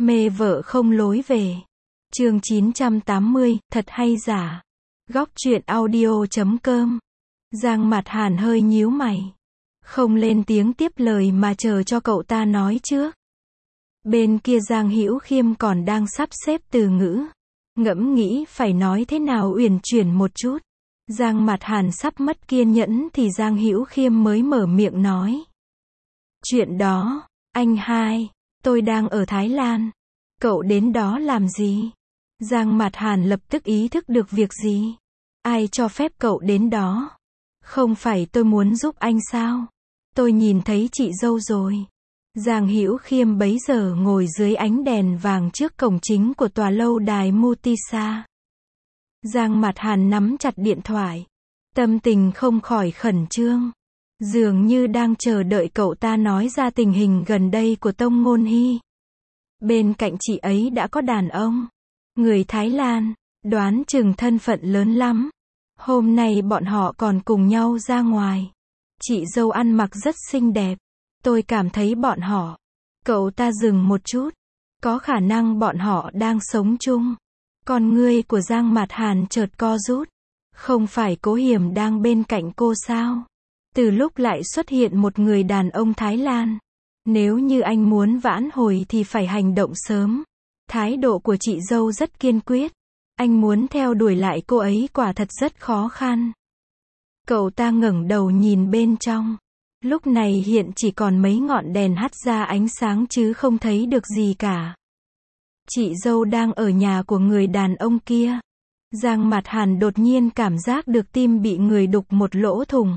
Mê vợ không lối về. Chương 980, thật hay giả. Góc truyện audio.com. Giang Mạt Hàn hơi nhíu mày. Không lên tiếng tiếp lời mà chờ cho cậu ta nói trước. Bên kia Giang Hữu Khiêm còn đang sắp xếp từ ngữ. Ngẫm nghĩ phải nói thế nào uyển chuyển một chút. Giang Mạt Hàn sắp mất kiên nhẫn thì Giang Hữu Khiêm mới mở miệng nói. Chuyện đó, anh hai, tôi đang ở Thái Lan. Cậu đến đó làm gì? Giang Mạt Hàn lập tức ý thức được việc gì? Ai cho phép cậu đến đó? Không phải tôi muốn giúp anh sao? Tôi nhìn thấy chị dâu rồi. Giang Hữu Khiêm bấy giờ ngồi dưới ánh đèn vàng trước cổng chính của tòa lâu đài Mutisa. Giang Mạt Hàn nắm chặt điện thoại. Tâm tình không khỏi khẩn trương. Dường như đang chờ đợi cậu ta nói ra tình hình gần đây của Tông Ngôn Hy. Bên cạnh chị ấy đã có đàn ông. Người Thái Lan, đoán chừng thân phận lớn lắm. Hôm nay bọn họ còn cùng nhau ra ngoài. Chị dâu ăn mặc rất xinh đẹp. Tôi cảm thấy bọn họ. Cậu ta dừng một chút. Có khả năng bọn họ đang sống chung. Con ngươi của Giang Mạt Hàn chợt co rút. Không phải Cố Hiểm đang bên cạnh cô sao? Từ lúc lại xuất hiện một người đàn ông Thái Lan. Nếu như anh muốn vãn hồi thì phải hành động sớm. Thái độ của chị dâu rất kiên quyết. Anh muốn theo đuổi lại cô ấy quả thật rất khó khăn. Cậu ta ngẩng đầu nhìn bên trong. Lúc này hiện chỉ còn mấy ngọn đèn hắt ra ánh sáng chứ không thấy được gì cả. Chị dâu đang ở nhà của người đàn ông kia. Giang Mạt Hàn đột nhiên cảm giác được tim bị người đục một lỗ thủng.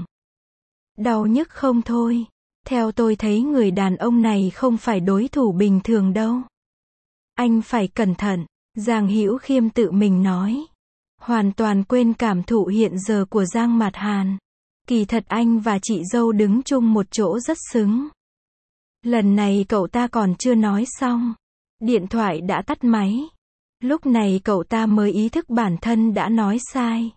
Đau nhức không thôi. Theo tôi thấy người đàn ông này không phải đối thủ bình thường đâu. Anh phải cẩn thận, Giang Hữu Khiêm tự mình nói. Hoàn toàn quên cảm thụ hiện giờ của Giang Mạt Hàn. Kỳ thật anh và chị dâu đứng chung một chỗ rất xứng. Lần này cậu ta còn chưa nói xong. Điện thoại đã tắt máy. Lúc này cậu ta mới ý thức bản thân đã nói sai.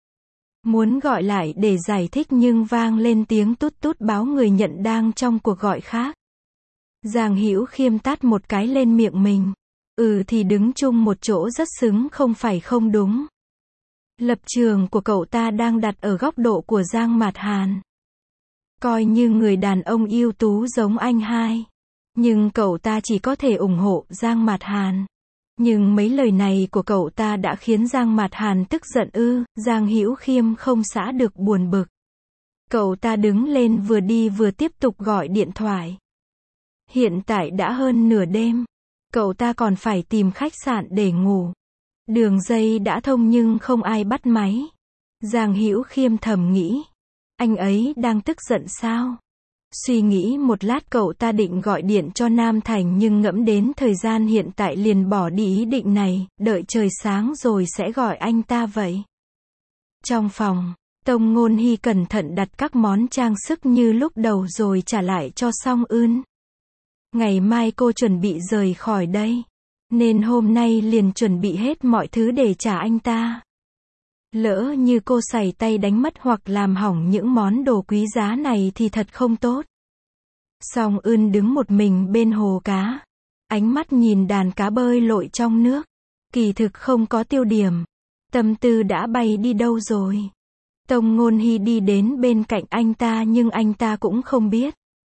Muốn gọi lại để giải thích nhưng vang lên tiếng tút tút báo người nhận đang trong cuộc gọi khác. Giang Hữu Khiêm tát một cái lên miệng mình. Thì đứng chung một chỗ rất xứng không phải không đúng. Lập trường của cậu ta đang đặt ở góc độ của Giang Mạt Hàn. Coi như người đàn ông ưu tú giống anh hai. Nhưng cậu ta chỉ có thể ủng hộ Giang Mạt Hàn. Nhưng mấy lời này của cậu ta đã khiến Giang Mạt Hàn tức giận Giang Hữu Khiêm không xả được buồn bực. Cậu ta đứng lên vừa đi vừa tiếp tục gọi điện thoại. Hiện tại đã hơn nửa đêm. Cậu ta còn phải tìm khách sạn để ngủ. Đường dây đã thông nhưng không ai bắt máy. Giang Hữu Khiêm thầm nghĩ. Anh ấy đang tức giận sao? Suy nghĩ một lát cậu ta định gọi điện cho Nam Thành nhưng ngẫm đến thời gian hiện tại liền bỏ đi ý định này, đợi trời sáng rồi sẽ gọi anh ta vậy. Trong phòng, Tông Ngôn Hy cẩn thận đặt các món trang sức như lúc đầu rồi trả lại cho Song Ưn. Ngày mai cô chuẩn bị rời khỏi đây. Nên hôm nay liền chuẩn bị hết mọi thứ để trả anh ta. Lỡ như cô sảy tay đánh mất hoặc làm hỏng những món đồ quý giá này thì thật không tốt. Song Ưn đứng một mình bên hồ cá. Ánh mắt nhìn đàn cá bơi lội trong nước. Kỳ thực không có tiêu điểm. Tâm tư đã bay đi đâu rồi. Tông Ngôn Hy đi đến bên cạnh anh ta nhưng anh ta cũng không biết.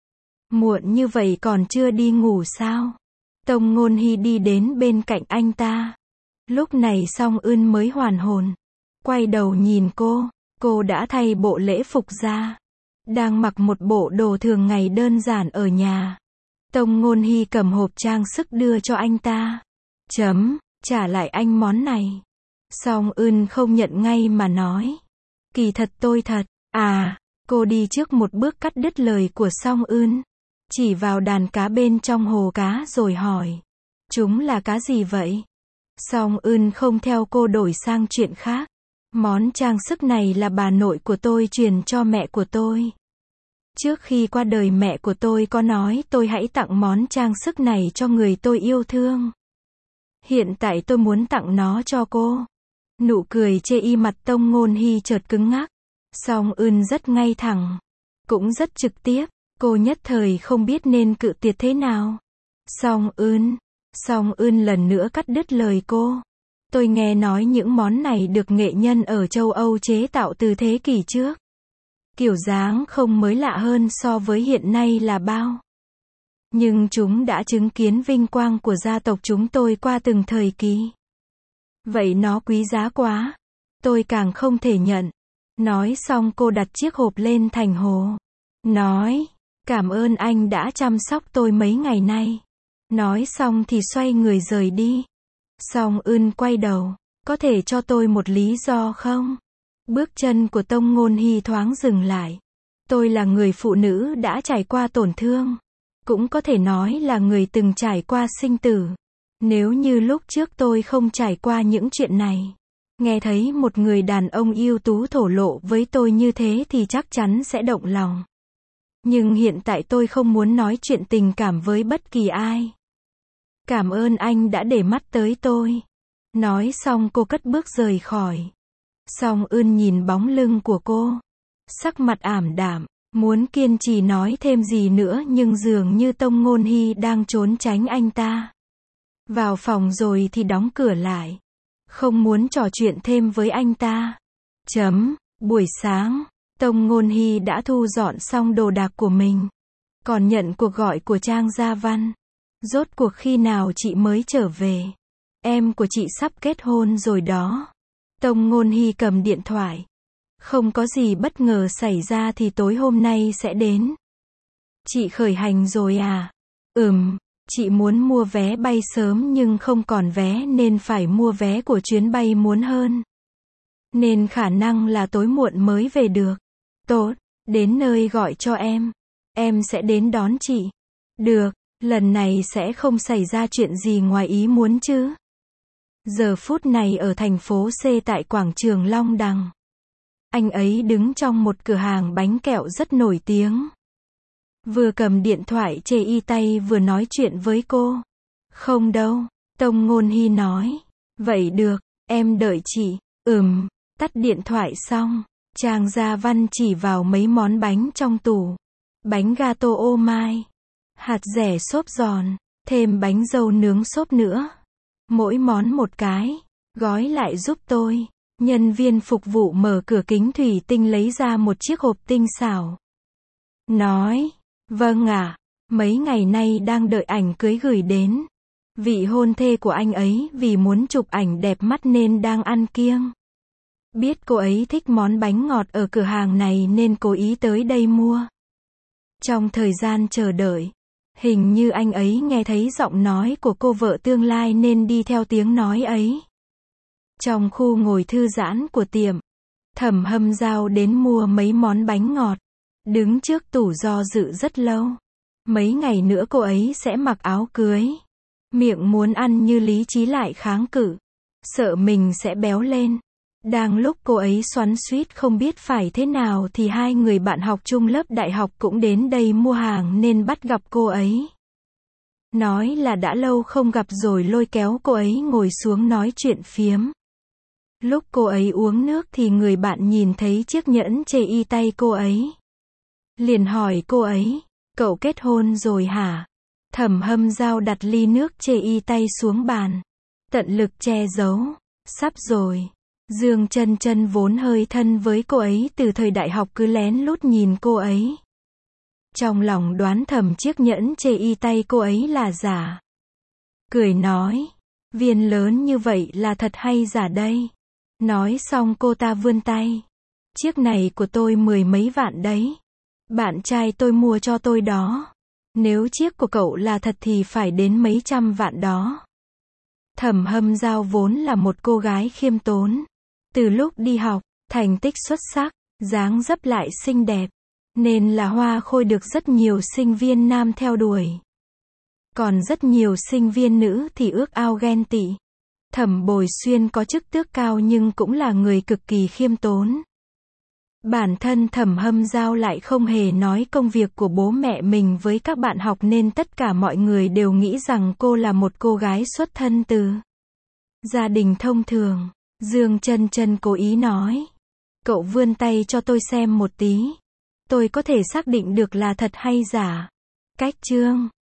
Muộn như vậy còn chưa đi ngủ sao? Tông Ngôn Hy đi đến bên cạnh anh ta. Lúc này Song Ưn mới hoàn hồn. Quay đầu nhìn cô đã thay bộ lễ phục ra. Đang mặc một bộ đồ thường ngày đơn giản ở nhà. Tông Ngôn Hy cầm hộp trang sức đưa cho anh ta. Trả lại anh món này. Song Ưn không nhận ngay mà nói. Kỳ thật tôi thật. Cô đi trước một bước cắt đứt lời của Song Ưn. Chỉ vào đàn cá bên trong hồ cá rồi hỏi. Chúng là cá gì vậy? Song Ưn không theo cô đổi sang chuyện khác. Món trang sức này là bà nội của tôi truyền cho mẹ của tôi. Trước khi qua đời mẹ của tôi có nói tôi hãy tặng món trang sức này cho người tôi yêu thương. Hiện tại tôi muốn tặng nó cho cô. Nụ cười chê y mặt Tông Ngôn Hy chợt cứng ngắc. Song Ưn rất ngay thẳng. Cũng rất trực tiếp. Cô nhất thời không biết nên cự tuyệt thế nào. Song Ưn, Song Ưn lần nữa cắt đứt lời cô. Tôi nghe nói những món này được nghệ nhân ở châu Âu chế tạo từ thế kỷ trước. Kiểu dáng không mới lạ hơn so với hiện nay là bao. Nhưng chúng đã chứng kiến vinh quang của gia tộc chúng tôi qua từng thời kỳ. Vậy nó quý giá quá. Tôi càng không thể nhận. Nói xong cô đặt chiếc hộp lên thành hồ. Nói, cảm ơn anh đã chăm sóc tôi mấy ngày nay. Nói xong thì xoay người rời đi. Song Ưn quay đầu. Có thể cho tôi một lý do không? Bước chân của Tông Ngôn Hy thoáng dừng lại. Tôi là người phụ nữ đã trải qua tổn thương. Cũng có thể nói là người từng trải qua sinh tử. Nếu như lúc trước tôi không trải qua những chuyện này, nghe thấy một người đàn ông ưu tú thổ lộ với tôi như thế thì chắc chắn sẽ động lòng. Nhưng hiện tại tôi không muốn nói chuyện tình cảm với bất kỳ ai. Cảm ơn anh đã để mắt tới tôi. Nói xong cô cất bước rời khỏi. Song Ưn nhìn bóng lưng của cô. Sắc mặt ảm đạm, muốn kiên trì nói thêm gì nữa nhưng dường như Tông Ngôn Hy đang trốn tránh anh ta. Vào phòng rồi thì đóng cửa lại. Không muốn trò chuyện thêm với anh ta. Buổi sáng, Tông Ngôn Hy đã thu dọn xong đồ đạc của mình. Còn nhận cuộc gọi của Trang Gia Văn. Rốt cuộc khi nào chị mới trở về? Em của chị sắp kết hôn rồi đó. Tông Ngôn Hy cầm điện thoại. Không có gì bất ngờ xảy ra thì tối hôm nay sẽ đến. Chị khởi hành rồi à? Chị muốn mua vé bay sớm nhưng không còn vé nên phải mua vé của chuyến bay muộn hơn. Nên khả năng là tối muộn mới về được. Tốt, đến nơi gọi cho em. Em sẽ đến đón chị. Được, lần này sẽ không xảy ra chuyện gì ngoài ý muốn chứ. Giờ phút này ở thành phố C tại quảng trường Long Đằng. Anh ấy đứng trong một cửa hàng bánh kẹo rất nổi tiếng. Vừa cầm điện thoại chê y tay vừa nói chuyện với cô. Không đâu, Tông Ngôn Hy nói. Vậy được, em đợi chị. Tắt điện thoại xong, Trang Gia Văn chỉ vào mấy món bánh trong tủ. Bánh gato ô mai, hạt dẻ xốp giòn, thêm bánh dâu nướng xốp nữa. Mỗi món một cái, gói lại giúp tôi. Nhân viên phục vụ mở cửa kính thủy tinh lấy ra một chiếc hộp tinh xảo. Nói, vâng ạ, mấy ngày nay đang đợi ảnh cưới gửi đến. Vị hôn thê của anh ấy vì muốn chụp ảnh đẹp mắt nên đang ăn kiêng. Biết cô ấy thích món bánh ngọt ở cửa hàng này nên cố ý tới đây mua. Trong thời gian chờ đợi, hình như anh ấy nghe thấy giọng nói của cô vợ tương lai nên đi theo tiếng nói ấy. Trong khu ngồi thư giãn của tiệm, Thẩm Hâm Giao đến mua mấy món bánh ngọt. Đứng trước tủ do dự rất lâu. Mấy ngày nữa cô ấy sẽ mặc áo cưới. Miệng muốn ăn như lý trí lại kháng cự. Sợ mình sẽ béo lên. Đang lúc cô ấy xoắn xuýt không biết phải thế nào thì hai người bạn học chung lớp đại học cũng đến đây mua hàng nên bắt gặp cô ấy. Nói là đã lâu không gặp rồi lôi kéo cô ấy ngồi xuống nói chuyện phiếm. Lúc cô ấy uống nước thì người bạn nhìn thấy chiếc nhẫn chê y tay cô ấy. Liền hỏi cô ấy, cậu kết hôn rồi hả? Thẩm Hâm Giao đặt ly nước chê y tay xuống bàn. Tận lực che giấu. Sắp rồi. Dương Chân Chân vốn hơi thân với cô ấy từ thời đại học cứ lén lút nhìn cô ấy. Trong lòng đoán thầm chiếc nhẫn chê y tay cô ấy là giả. Cười nói, viên lớn như vậy là thật hay giả đây? Nói xong cô ta vươn tay. Chiếc này của tôi 10 mấy vạn đấy. Bạn trai tôi mua cho tôi đó. Nếu chiếc của cậu là thật thì phải đến mấy trăm vạn đó. Thẩm Hâm Giao vốn là một cô gái khiêm tốn. Từ lúc đi học, thành tích xuất sắc, dáng dấp lại xinh đẹp. Nên là hoa khôi được rất nhiều sinh viên nam theo đuổi. Còn rất nhiều sinh viên nữ thì ước ao ghen tị. Thẩm Bồi Xuyên có chức tước cao nhưng cũng là người cực kỳ khiêm tốn. Bản thân Thẩm Hâm Giao lại không hề nói công việc của bố mẹ mình với các bạn học nên tất cả mọi người đều nghĩ rằng cô là một cô gái xuất thân từ gia đình thông thường. Dương Chân Chân cố ý nói. Cậu vươn tay cho tôi xem một tí. Tôi có thể xác định được là thật hay giả. Cách chương